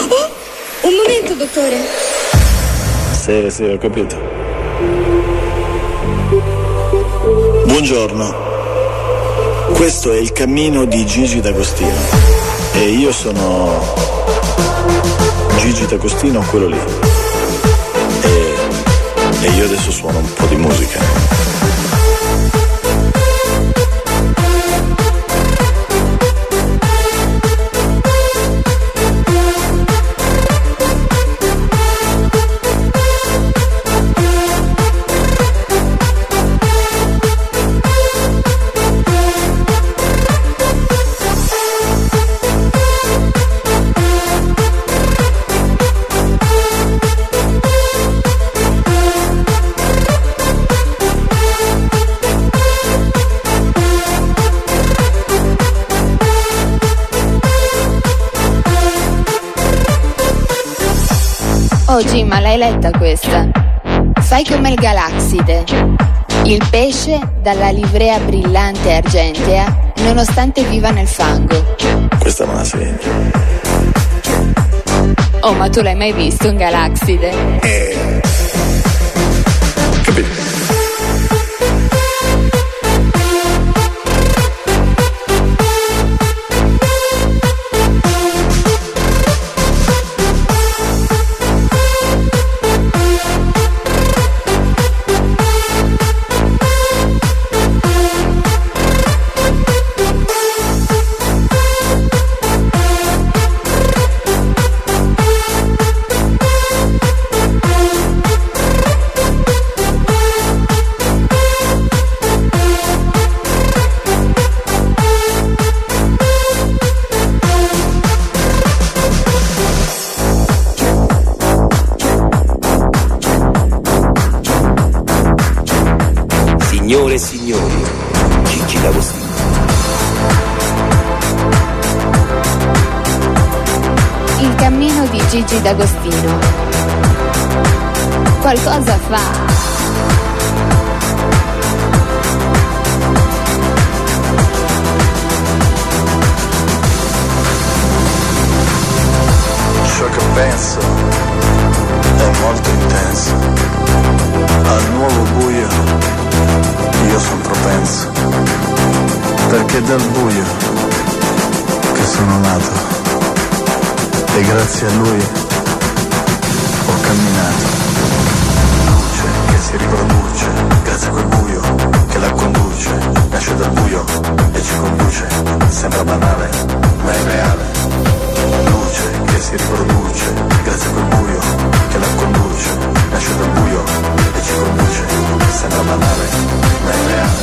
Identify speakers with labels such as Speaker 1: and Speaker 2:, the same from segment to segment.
Speaker 1: Un momento, dottore.
Speaker 2: Sì, ho capito. Buongiorno. Questo è il cammino di Gigi D'Agostino. E io sono Gigi D'Agostino, quello lì. E io adesso suono un po' di musica.
Speaker 3: Oh Jim, ma l'hai letta questa? Fai come il Galaxide, il pesce dalla livrea brillante e argentea, nonostante viva nel fango.
Speaker 2: Questa me la segno.
Speaker 3: Oh, ma tu l'hai mai visto un Galaxide?
Speaker 2: Capito?
Speaker 4: Signore e signori, Gigi D'Agostino.
Speaker 3: Il cammino di Gigi D'Agostino. Qualcosa fa.
Speaker 2: Ciò che penso è molto intenso. Al nuovo buio io son propenso, perché dal buio che sono nato e grazie a lui ho camminato. Luce che si riproduce grazie a quel buio che la conduce, nasce dal buio e ci conduce, sembra banale ma è reale. Luce che si riproduce grazie a quel buio che la conduce, nasce dal buio e ci conduce, sembra banale ma è reale.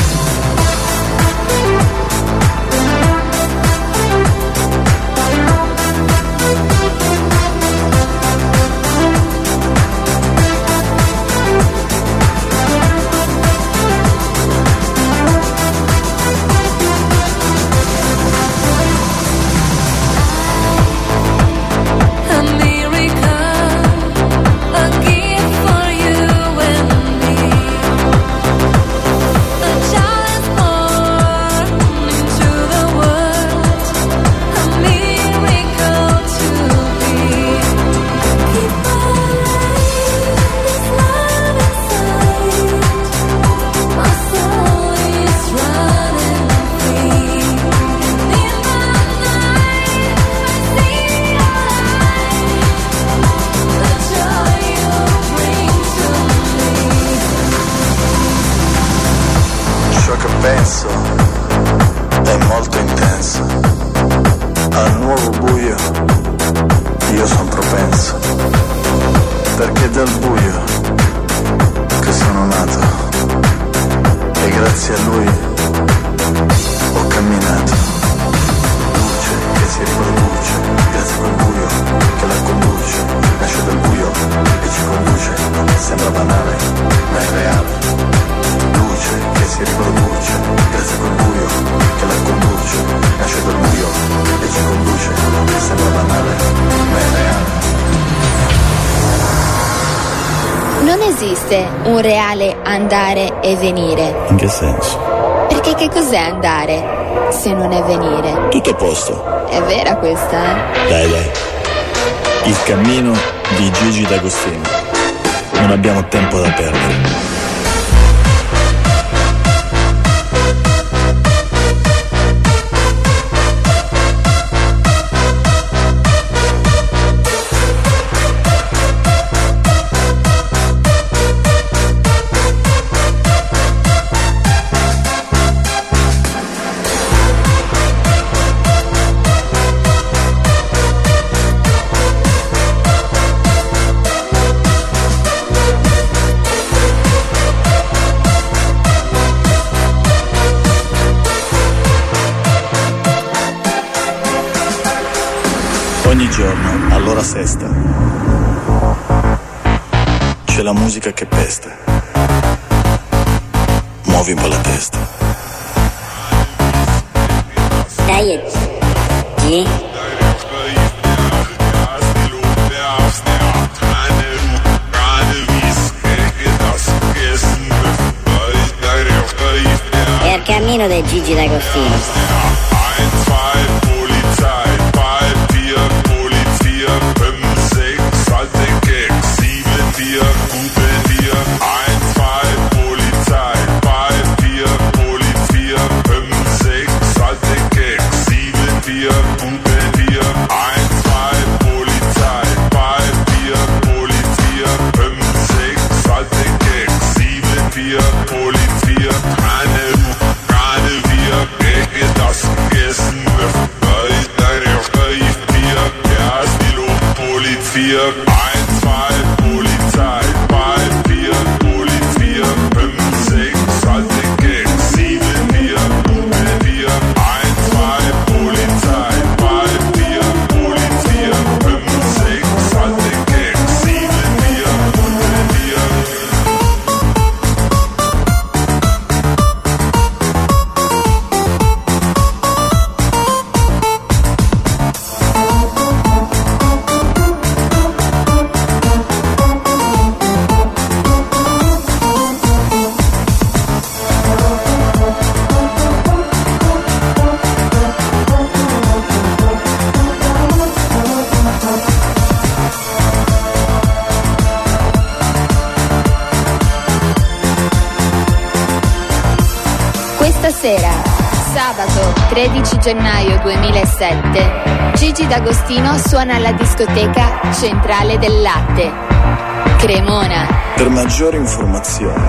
Speaker 2: Penso è molto intenso. Al nuovo buio io son propenso, perché dal buio che sono nato e grazie a lui ho camminato. Luce che si riproduce grazie a quel buio che la conduce, nasce dal buio e ci conduce, sembra banale ma è reale. Luce che si riproduce grazie a quel buio che la conduce, nasce dal buio e ci conduce, sembra banale ma è reale.
Speaker 3: Non esiste un reale andare e venire.
Speaker 2: In che senso?
Speaker 3: Perché che cos'è andare se non è venire?
Speaker 2: Tutto a posto.
Speaker 3: È vera questa, eh?
Speaker 2: Dai. Il cammino di Gigi D'Agostino. Non abbiamo tempo da perdere. Ogni giorno, all'ora sesta, c'è la musica che pesta. Muovi un po' la testa.
Speaker 5: Dai, G. È il cammino del Gigi D'Agostino.
Speaker 3: Sera, sabato 13 gennaio 2007, Gigi D'Agostino suona alla discoteca Centrale del Latte, Cremona.
Speaker 2: Per maggiori informazioni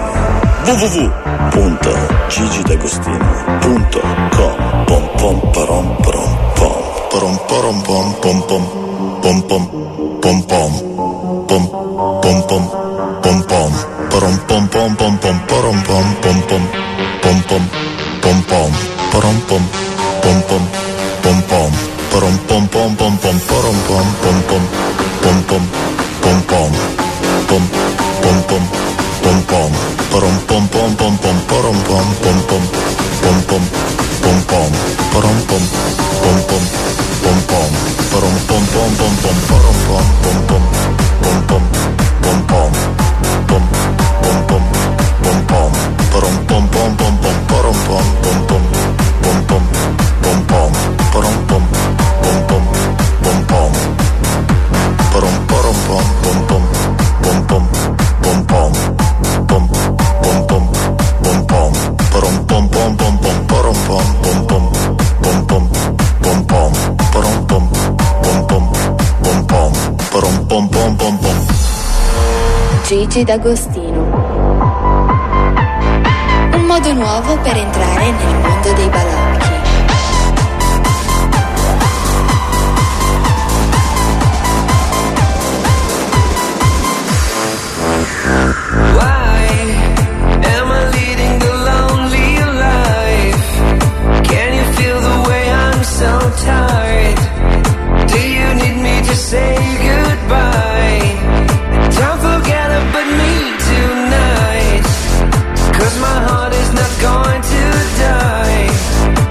Speaker 2: www.gigidagostino.com pom pom parom parom pom parom parom pom pom pom pom pom pom pom pom pom pom pom pom parom pom pom pom pom parom pom pom pom pom pom pom pom parom pom pom pom pom pom parom pom pom pom pom parom pom pom pom pom pom pom pom pom pom pom pom pom parom pom pom pom pom parom pom pom pom pom pom pom pom parom pom pom pom pom pom parom pom pom pom pom parom pom pom pom pom pom pom pom pom pom pom pom pom parom pom pom pom pom parom pom pom pom pom pom pom parom pom pom pom pom pom parom parom pom pom pom pom pom pom pom pom pom pom pom parom pom pom pom pom parom pom pom pom pom pom parom pom pom pom pom parom pom pom pom pom.
Speaker 3: Gigi D'Agostino. Un modo nuovo per entrare nel mondo dei balocchi.
Speaker 6: Say goodbye. Don't forget about me tonight, 'cause my heart is not going to die.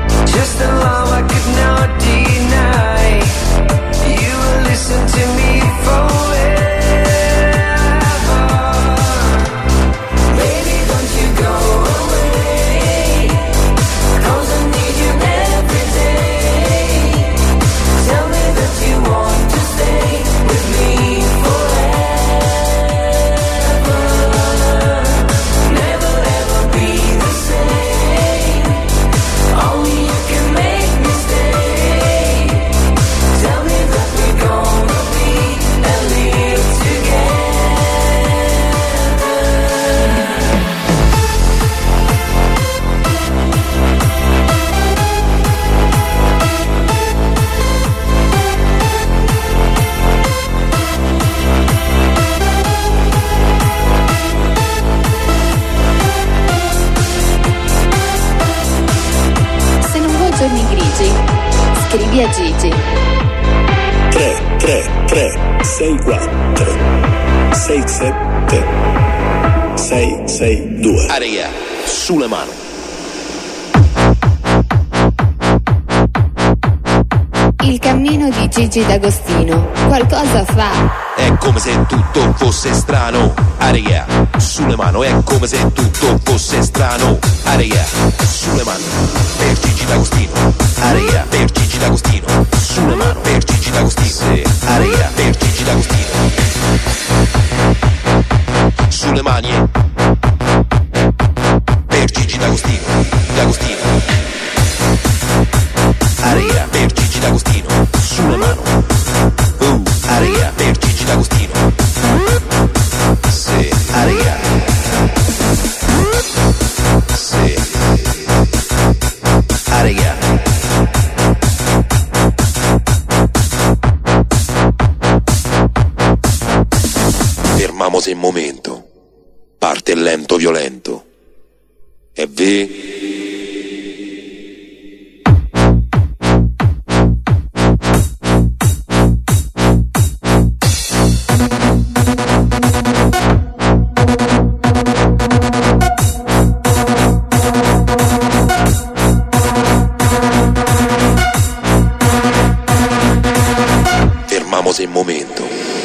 Speaker 3: Gigi.
Speaker 4: 33364 67 662. Aria, sulle mani.
Speaker 3: Il cammino di Gigi D'Agostino qualcosa fa.
Speaker 4: È come se tutto fosse strano. Aria, sulle mani. È come se tutto fosse strano. Aria, sulle mani. Per Gigi D'Agostino. Aria, per Gigi D'Agostino. Sulle mani. Per Gigi D'Agostino. Aria, per Gigi D'Agostino. Sulle mani. Per Gigi D'Agostino. D'Agostino. Aria, per Gigi D'Agostino. Sulle mani. Aria, per Gigi D'Agostino. Sì, aria. Sì. Aria. Fermamos un momento. Parte il lento violento. E vi... in momento.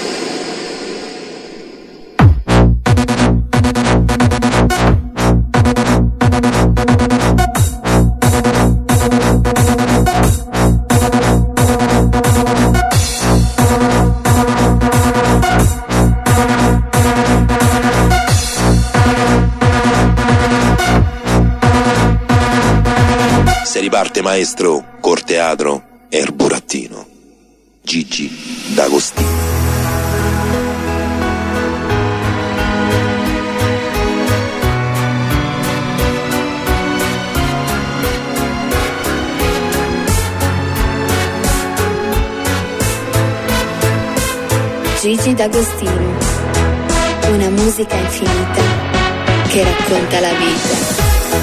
Speaker 4: Se riparte maestro, corteatro e il burattino. Gigi D'Agostino.
Speaker 3: Gigi D'Agostino, una musica infinita che racconta la vita.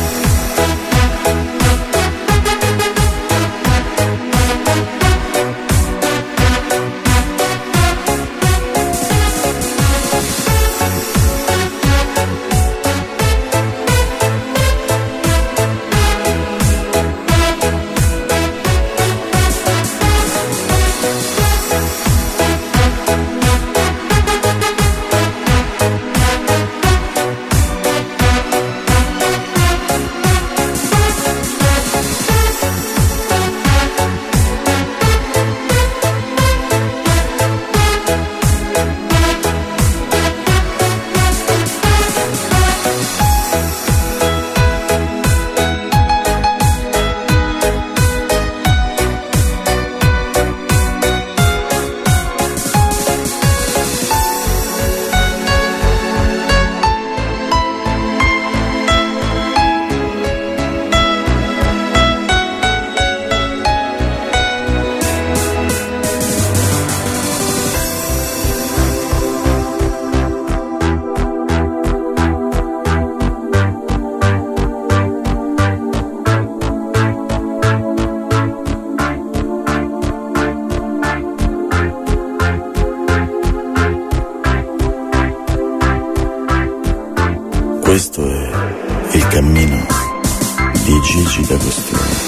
Speaker 2: Questo è il cammino di Gigi D'Agostino.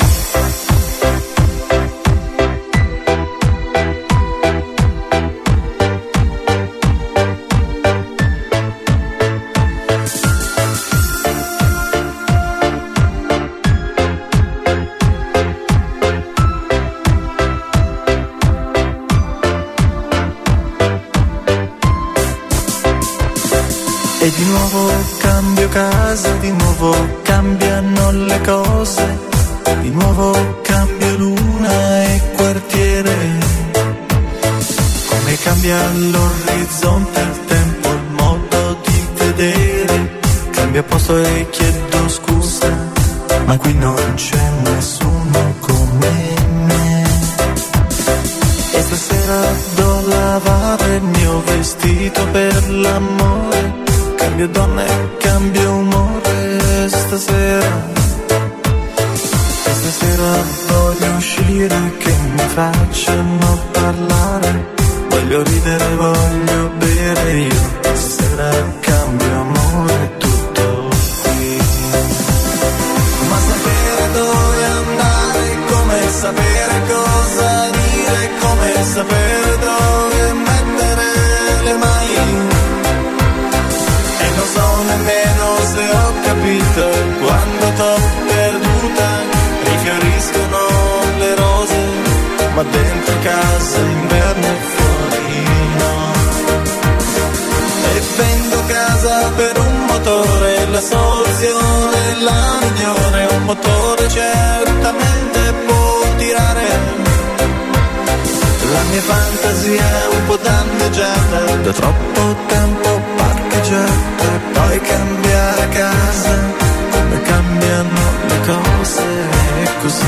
Speaker 7: E di nuovo cambio casa, di nuovo cambiano le cose, di nuovo cambio luna e quartiere. Come cambia l'orizzonte, il tempo, il modo di vedere. Cambio posto e chiedo scusa, ma qui non c'è nessuno come me. E stasera do lavare il mio vestito per l'amore. Cambio donna e cambio umore stasera. E stasera voglio uscire che mi facciano parlare. Voglio ridere, voglio bere, io stasera cambio amore, tutto qui. Ma sapere dove andare, come sapere cosa dire, come sapere dove mettere le mani. E non so nemmeno se ho capito quando t'ho perduta. Rifioriscono le rose, ma dentro casa inverno e fuori no. E vendo casa per un motore, la soluzione è la migliore. Un motore certamente può tirare. La mia fantasia è un po' danneggiata, da troppo tempo parcheggiata. E poi cambiare casa, come cambiano le cose, e così.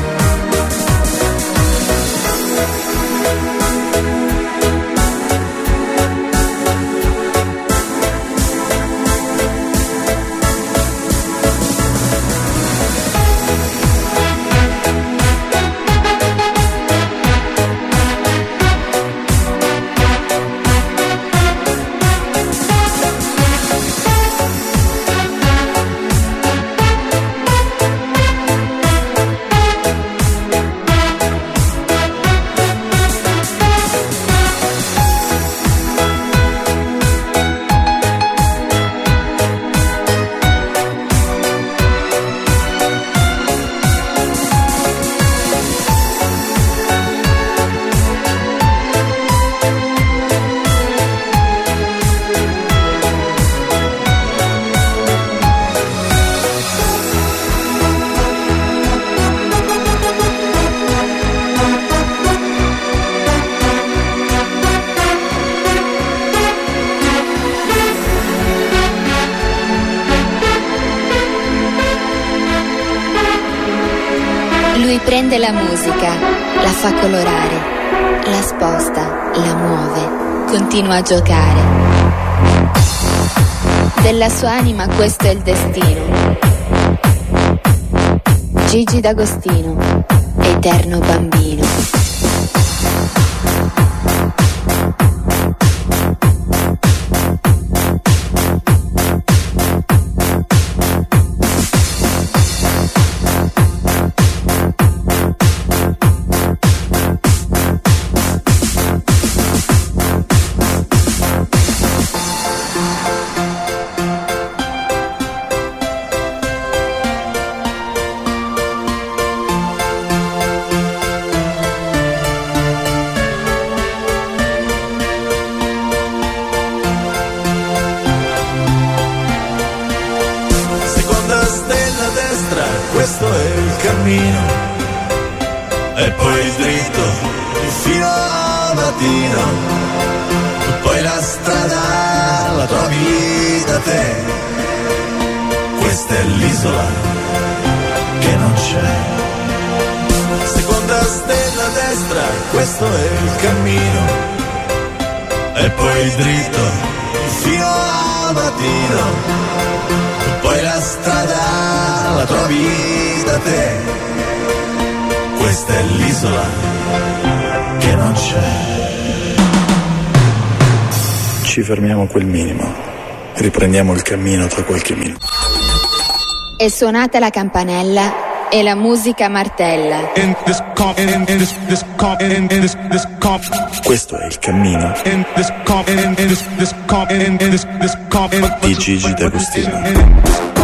Speaker 3: Prende la musica, la fa colorare, la sposta, la muove, continua a giocare. Della sua anima questo è il destino. Gigi D'Agostino, eterno bambino.
Speaker 7: Questo è il cammino, e poi dritto fino al mattino. Poi la strada la trovi da te. Questa è l'isola che non c'è. Seconda stella a destra, questo è il cammino, e poi dritto fino al mattino. Poi la strada la trovi da te. Questa è l'isola che non c'è.
Speaker 2: Ci fermiamo a quel minimo, riprendiamo il cammino tra qualche minuto.
Speaker 3: È suonata la campanella e la musica martella.
Speaker 2: Questo è il cammino di Gigi D'Agostino.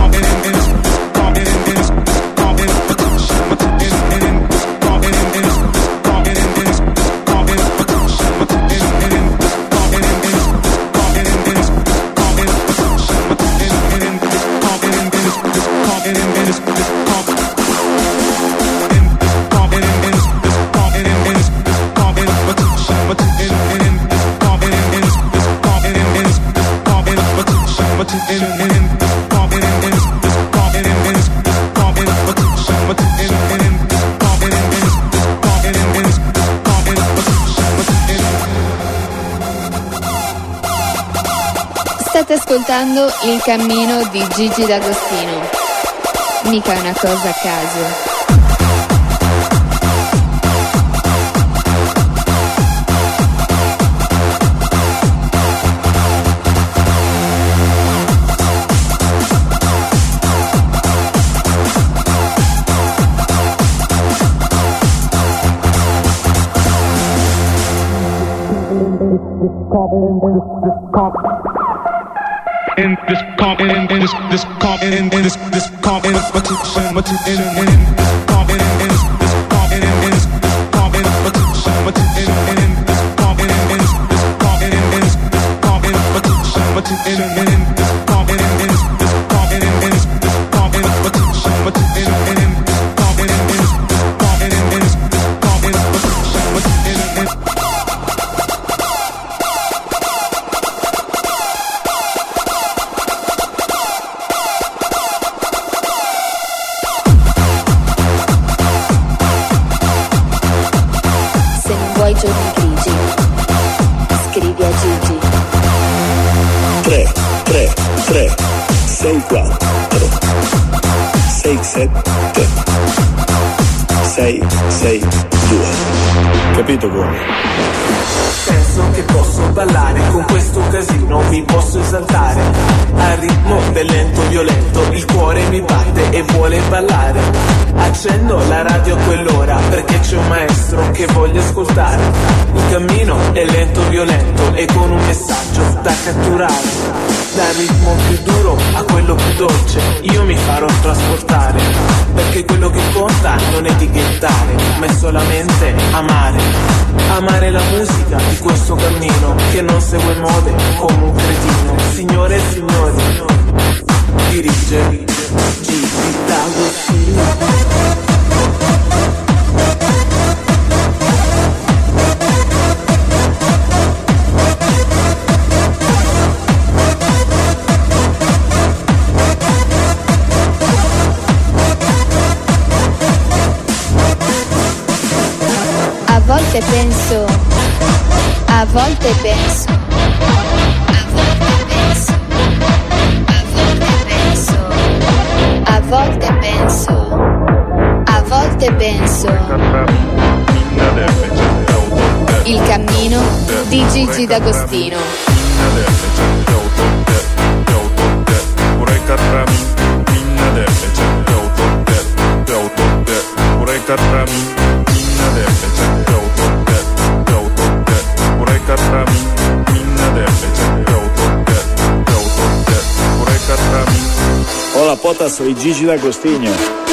Speaker 3: State ascoltando Il cammino di Gigi D'Agostino. Mica una cosa a caso. Giorni grigi, scrivi a Gigi.
Speaker 8: 3 3 3 6 4 6 7 6 6 2. Capito come?
Speaker 6: Penso che posso ballare con questo casino, mi posso esaltare al ritmo del lento violento, il cuore mi batte e vuole ballare. Accendo la radio a quell'ora perché c'è un maestro che voglio ascoltare. Il cammino è lento violento e con un messaggio da catturare. Dal ritmo più duro a quello più dolce io mi farò trasportare, perché quello che conta non è etichettare, ma è solamente amare. Amare la musica di questo cammino che non segue mode come un cretino. Signore e signori, dirige Gigi D'Agostino.
Speaker 3: A volte penso, a volte penso, a volte penso, a volte penso. Il cammino di Gigi D'Agostino.
Speaker 8: Hola pota, soy Gigi D'Agostino.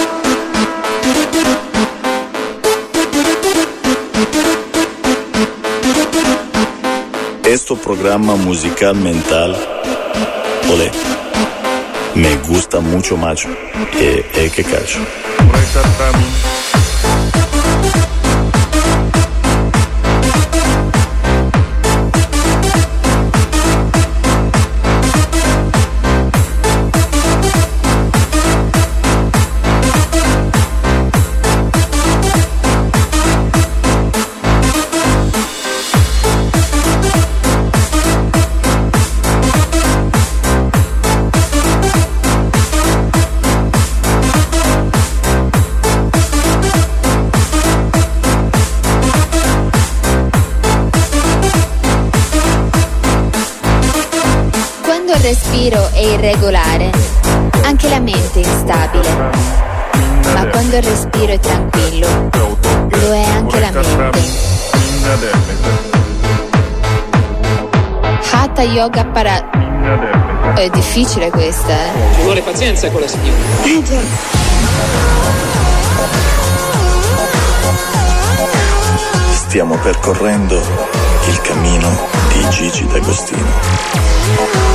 Speaker 8: Este programa musical mental, olé, me gusta mucho macho, que cacho.
Speaker 3: Il respiro è irregolare, anche la mente è instabile, ma quando il respiro è tranquillo, lo è anche la mente. Hatha Yoga para... È difficile questa,
Speaker 9: Ci vuole pazienza con la signora.
Speaker 2: Stiamo percorrendo il cammino di Gigi D'Agostino.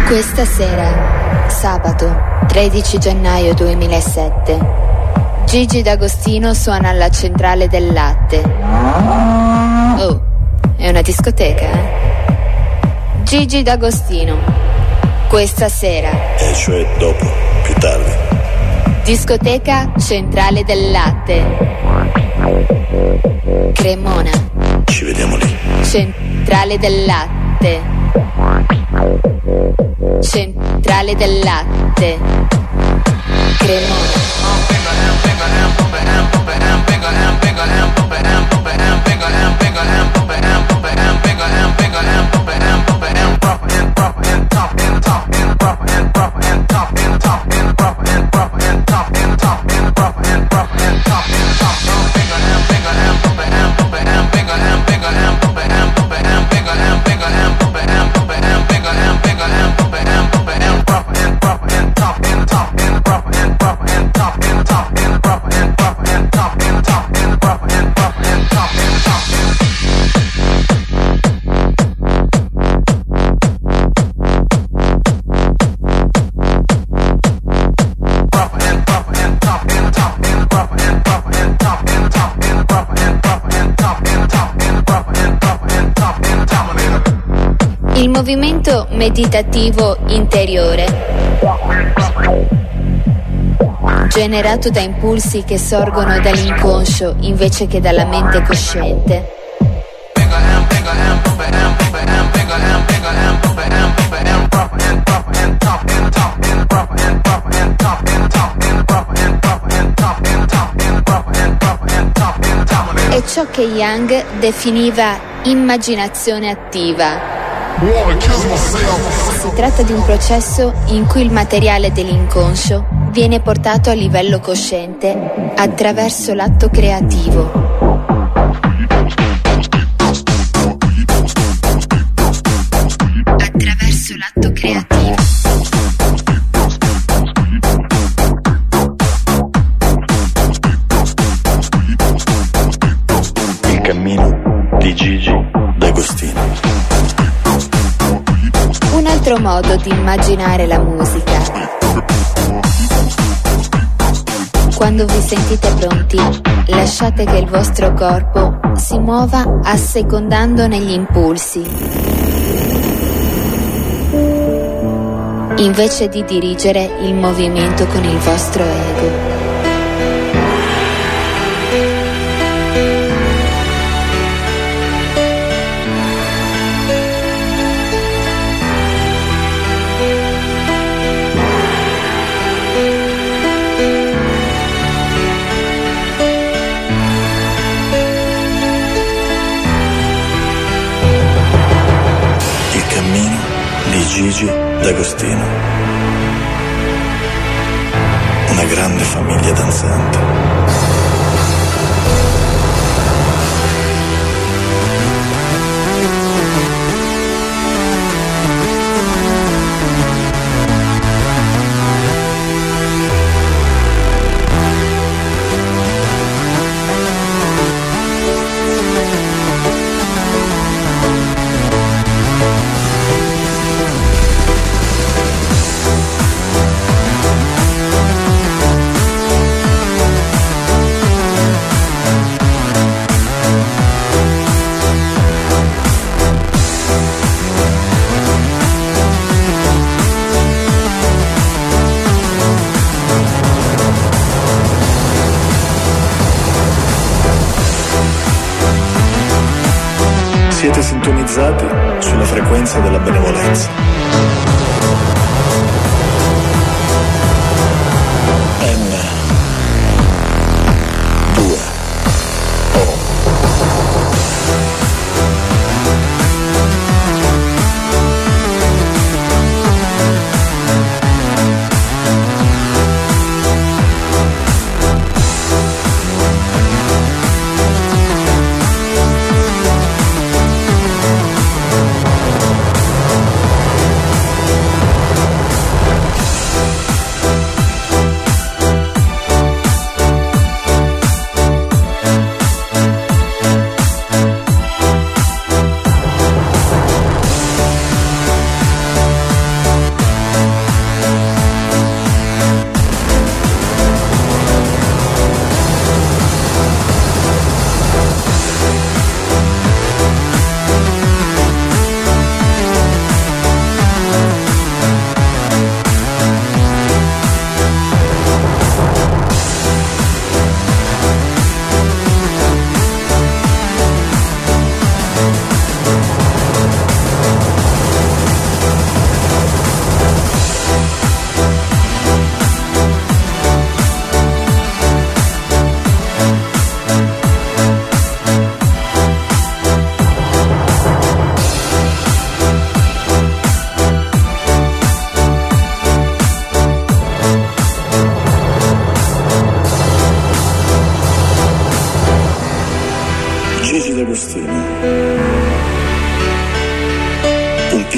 Speaker 3: Questa sera, sabato 13 gennaio 2007, Gigi D'Agostino suona alla centrale del latte. Oh, è una discoteca, eh? Gigi D'Agostino, questa sera.
Speaker 8: E cioè dopo, più tardi.
Speaker 3: Discoteca Centrale del Latte. Cremona.
Speaker 8: Ci vediamo lì.
Speaker 3: Centrale del Latte. Centrale del Latte. Cremona. Il movimento meditativo interiore, generato da impulsi che sorgono dall'inconscio invece che dalla mente cosciente, è ciò che Jung definiva immaginazione attiva. Si tratta di un processo in cui il materiale dell'inconscio viene portato a livello cosciente attraverso l'atto creativo. Attraverso l'atto creativo.
Speaker 8: Il cammino di Gigi D'Agostino.
Speaker 3: Un altro modo di immaginare la musica. Quando vi sentite pronti, lasciate che il vostro corpo si muova assecondandone gli impulsi, invece di dirigere il movimento con il vostro ego.
Speaker 8: Gigi D'Agostino. Una grande famiglia danzante. Siete sintonizzati sulla frequenza della benevolenza. N2O.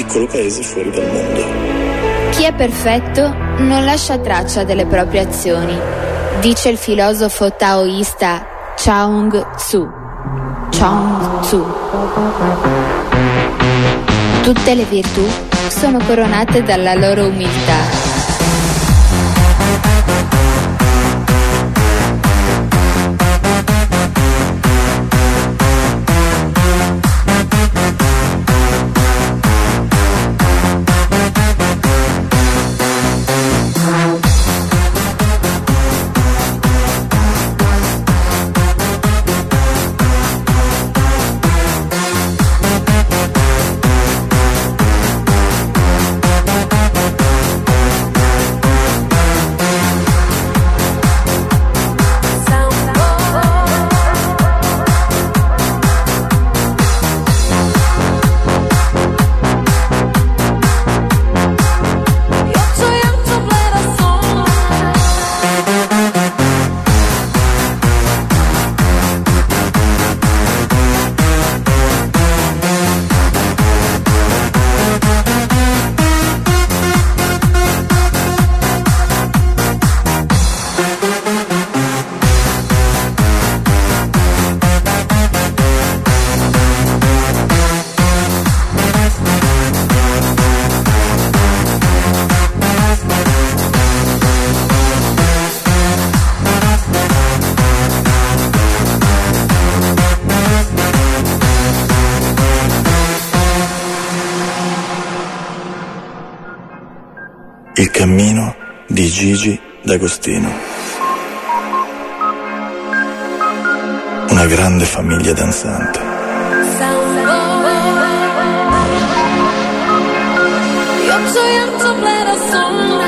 Speaker 8: piccolo paese fuori dal mondo.
Speaker 3: Chi è perfetto non lascia traccia delle proprie azioni, dice il filosofo taoista Chuang Tzu. Tutte le virtù sono coronate dalla loro umiltà.
Speaker 8: Il cammino di Gigi D'Agostino. Una grande famiglia danzante.
Speaker 10: Io soy antoplera sola.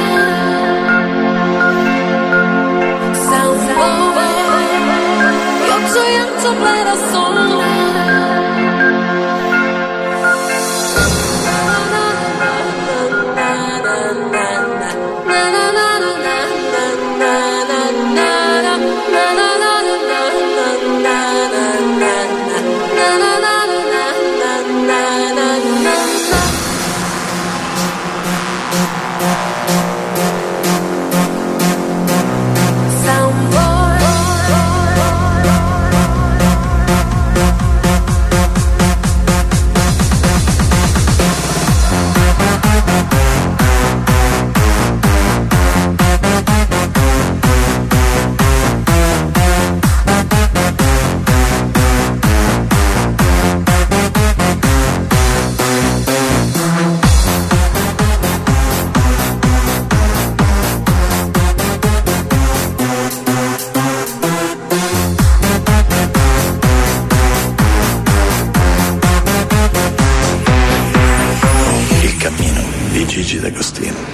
Speaker 10: Io soy antoplera sola.
Speaker 8: Gigi D'Agostino.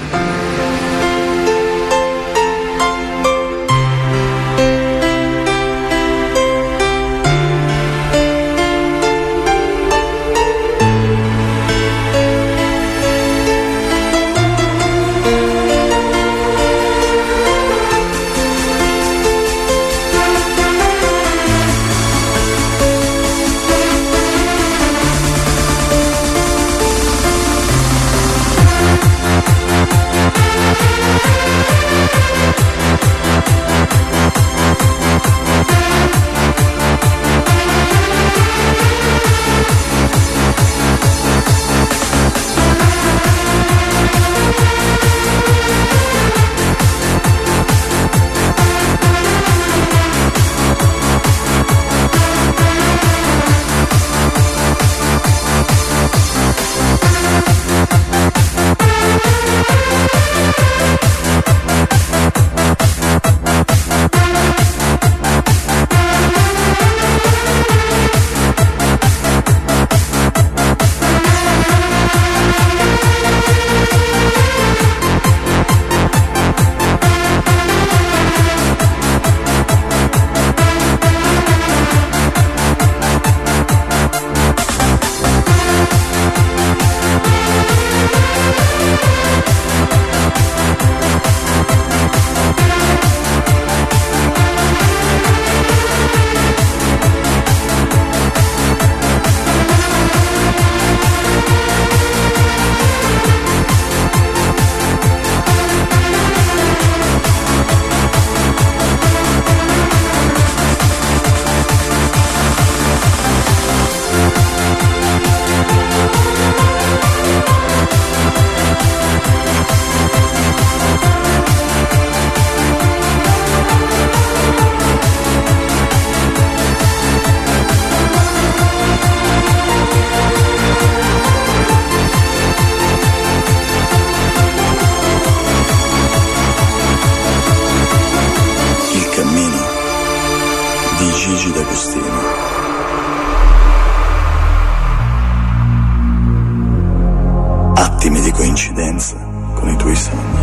Speaker 2: timidi coincidenze con i tuoi sogni.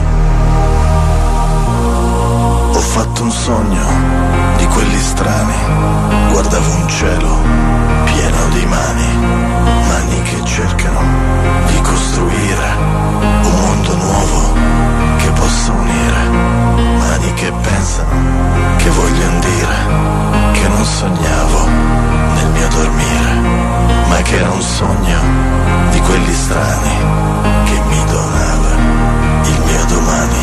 Speaker 2: Ho fatto un sogno di quelli strani, guardavo un cielo pieno di mani che cercano di costruire un mondo nuovo che possa unire, mani che pensano, che vogliono dire che non sognavo nel mio dormire, ma che era un sogno di quelli strani che mi donava il mio domani.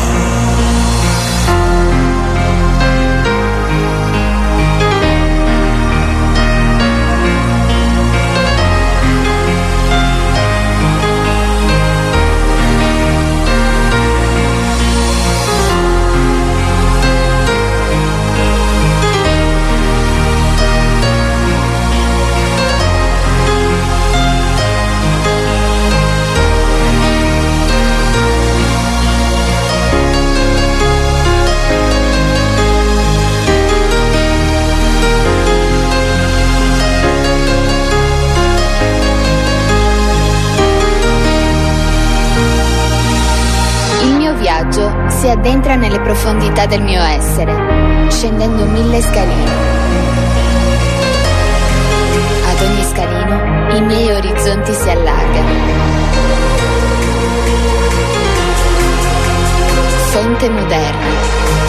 Speaker 3: Si addentra nelle profondità del mio essere, scendendo 1000 scalini. Ad ogni scalino i miei orizzonti si allargano. Fonte moderna.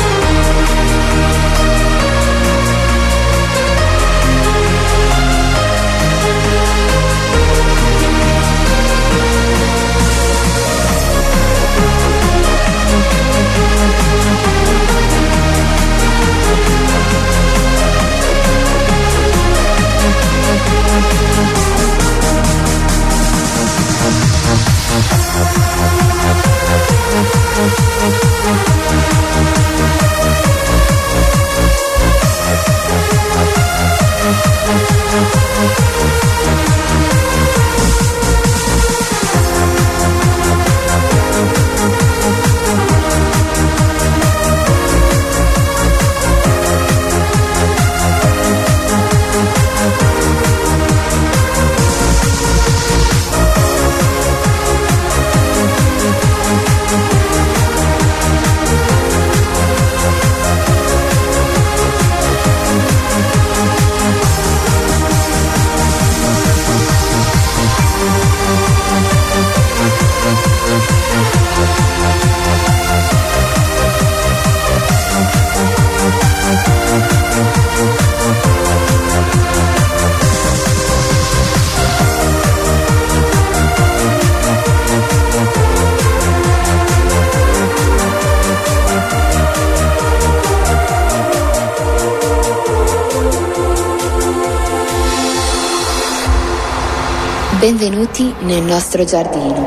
Speaker 3: Benvenuti nel nostro giardino.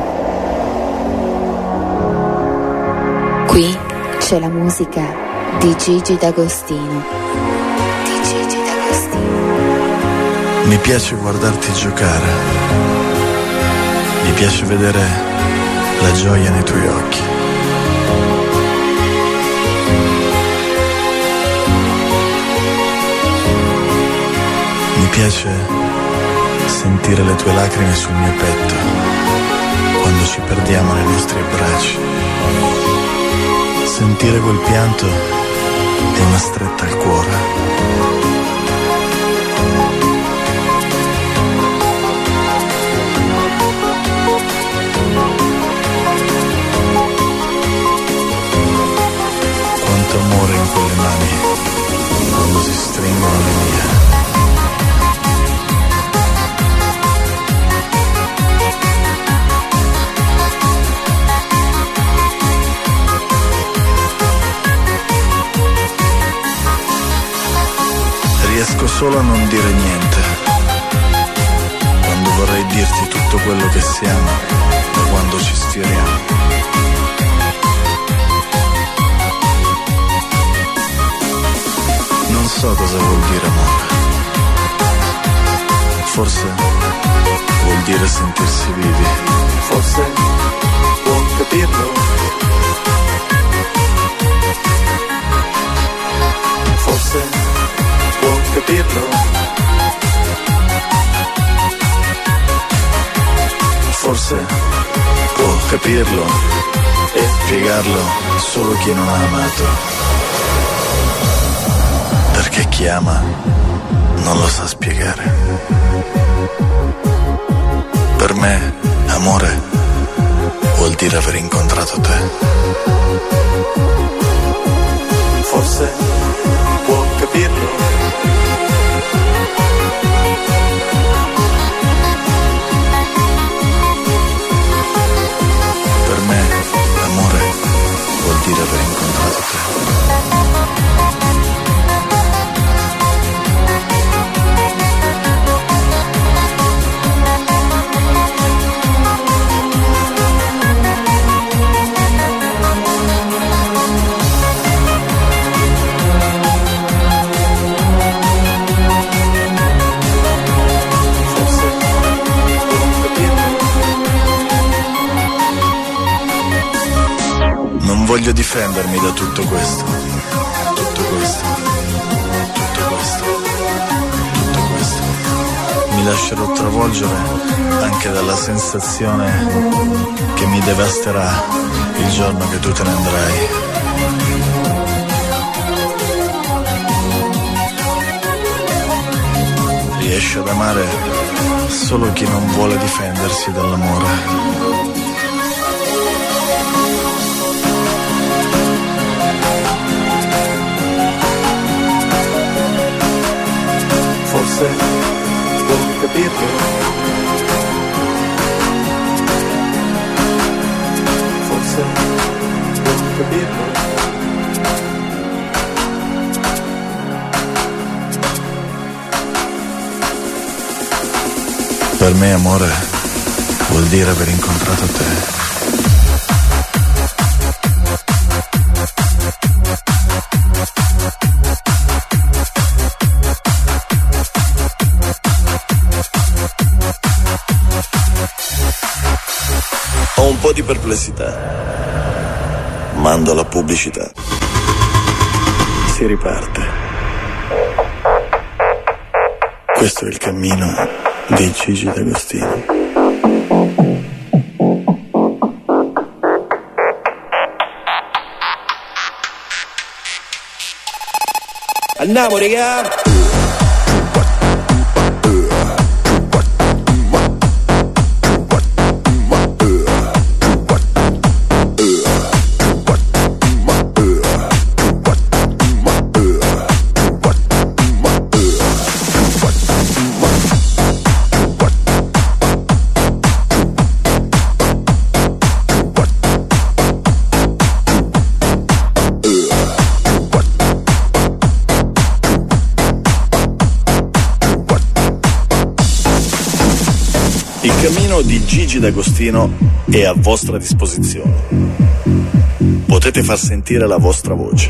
Speaker 3: Qui c'è la musica di Gigi D'Agostino.
Speaker 2: Mi piace guardarti giocare. Mi piace vedere la gioia nei tuoi occhi. Mi piace sentire le tue lacrime sul mio petto quando ci perdiamo nei nostri abbracci. Sentire quel pianto è una stretta al cuore. Quanto amore in quelle mani quando si stringono le mie. Riesco solo a non dire niente quando vorrei dirti tutto quello che siamo da quando ci sfioriamo. Non so cosa vuol dire amore. Forse vuol dire sentirsi vivi. Forse può capirlo. Forse può capirlo. Forse può capirlo. capirlo e spiegarlo solo chi non ha amato. Perché chi ama non lo sa spiegare. Per me, amore vuol dire aver incontrato te.
Speaker 6: Forse può capirlo.
Speaker 2: Per me, amore vuol dire aver incontrato te. Non voglio difendermi da tutto questo. Mi lascerò travolgere anche dalla sensazione che mi devasterà il giorno che tu te ne andrai. Riesce ad amare solo chi non vuole difendersi dall'amore.
Speaker 6: Forse può capirlo. Forse può capirlo.
Speaker 2: Per me amore vuol dire aver incontrato te. Ho un po' di perplessità. Mando la pubblicità. Si riparte. Questo è il cammino di Gigi D'Agostino.
Speaker 9: Andiamo, raga!
Speaker 2: Il cammino di Gigi D'Agostino è a vostra disposizione. Potete far sentire la vostra voce.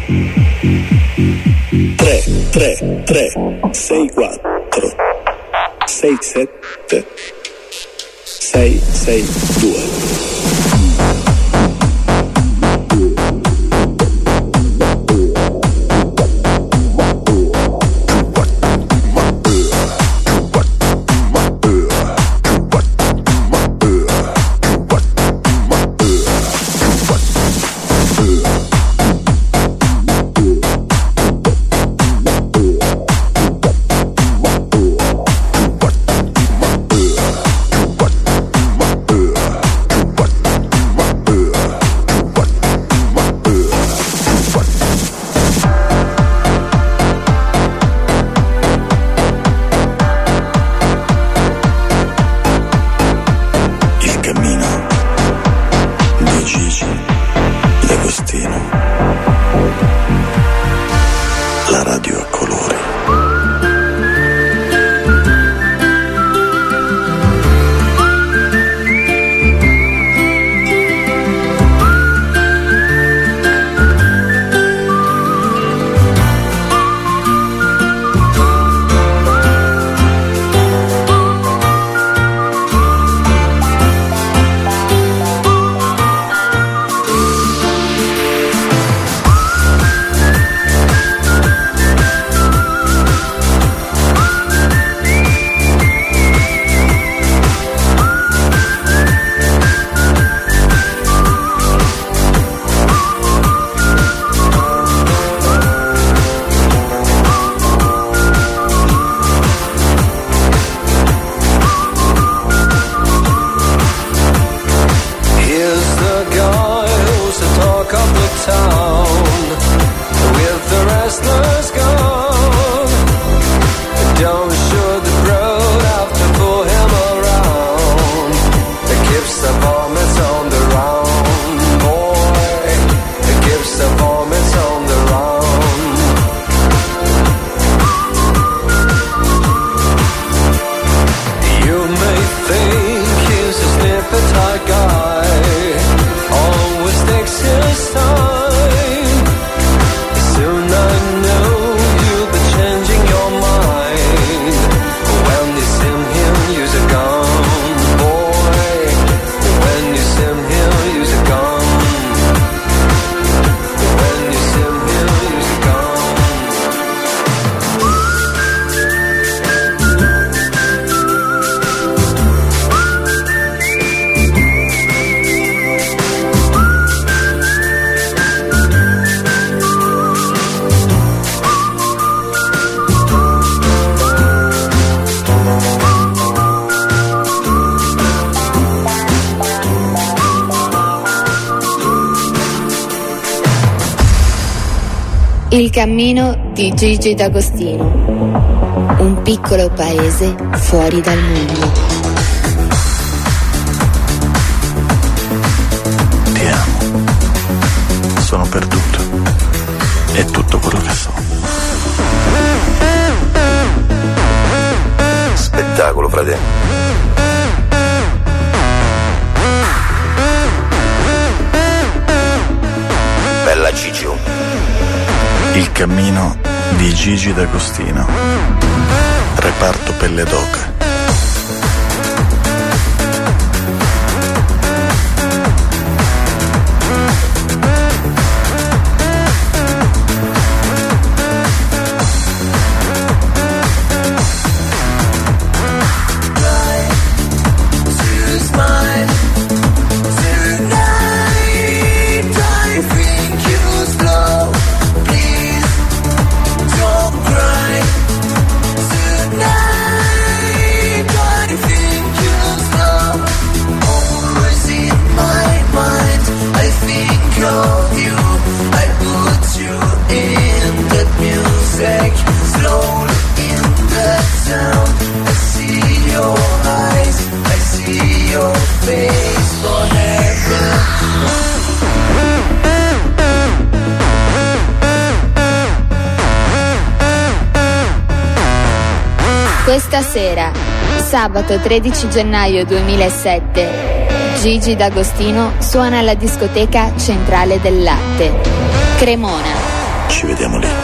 Speaker 2: 3 3 3 6 4 6 7 6 6 2.
Speaker 3: Il cammino di Gigi D'Agostino. Un piccolo paese fuori dal mondo.
Speaker 2: Ti amo. Sono perduto. È tutto quello che so.
Speaker 4: Spettacolo, fratello. Bella Gigio.
Speaker 2: Il cammino di Gigi D'Agostino. Reparto Pelle d'Oca.
Speaker 3: Questa sera, sabato 13 gennaio 2007, Gigi D'Agostino suona alla discoteca Centrale del Latte, Cremona.
Speaker 2: Ci vediamo lì.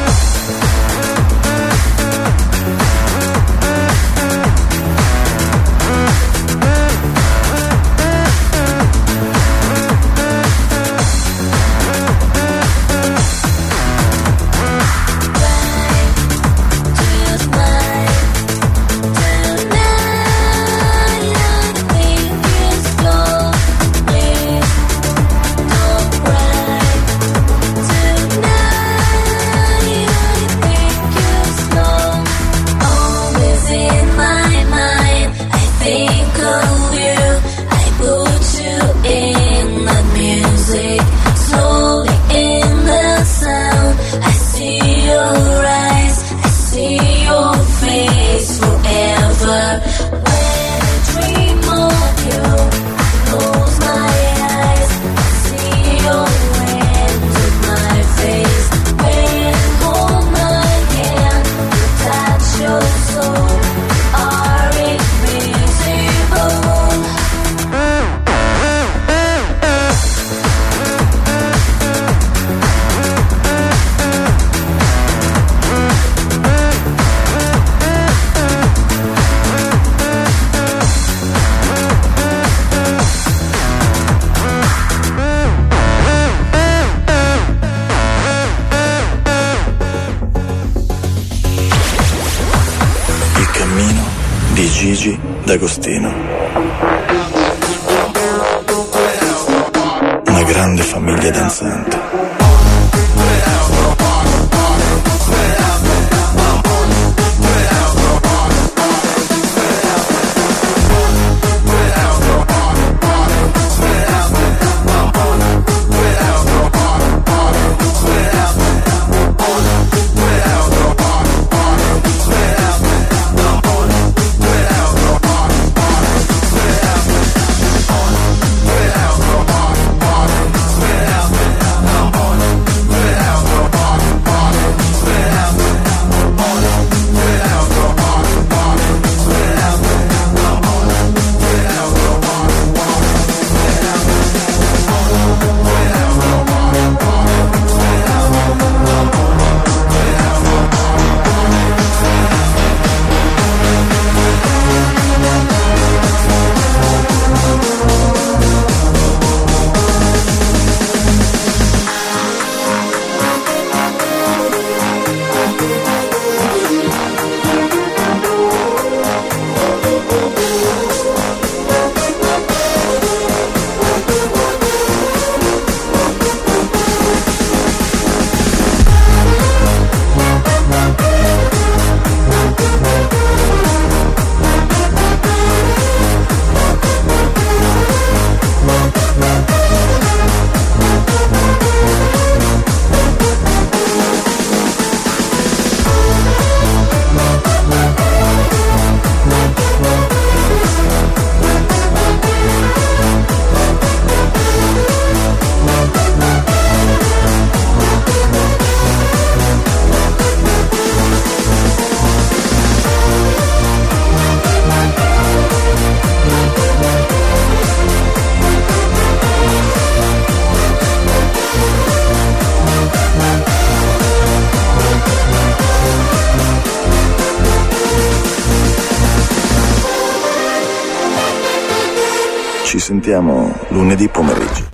Speaker 2: Gigi D'Agostino. Una grande famiglia danzante.
Speaker 8: Ci sentiamo lunedì pomeriggio.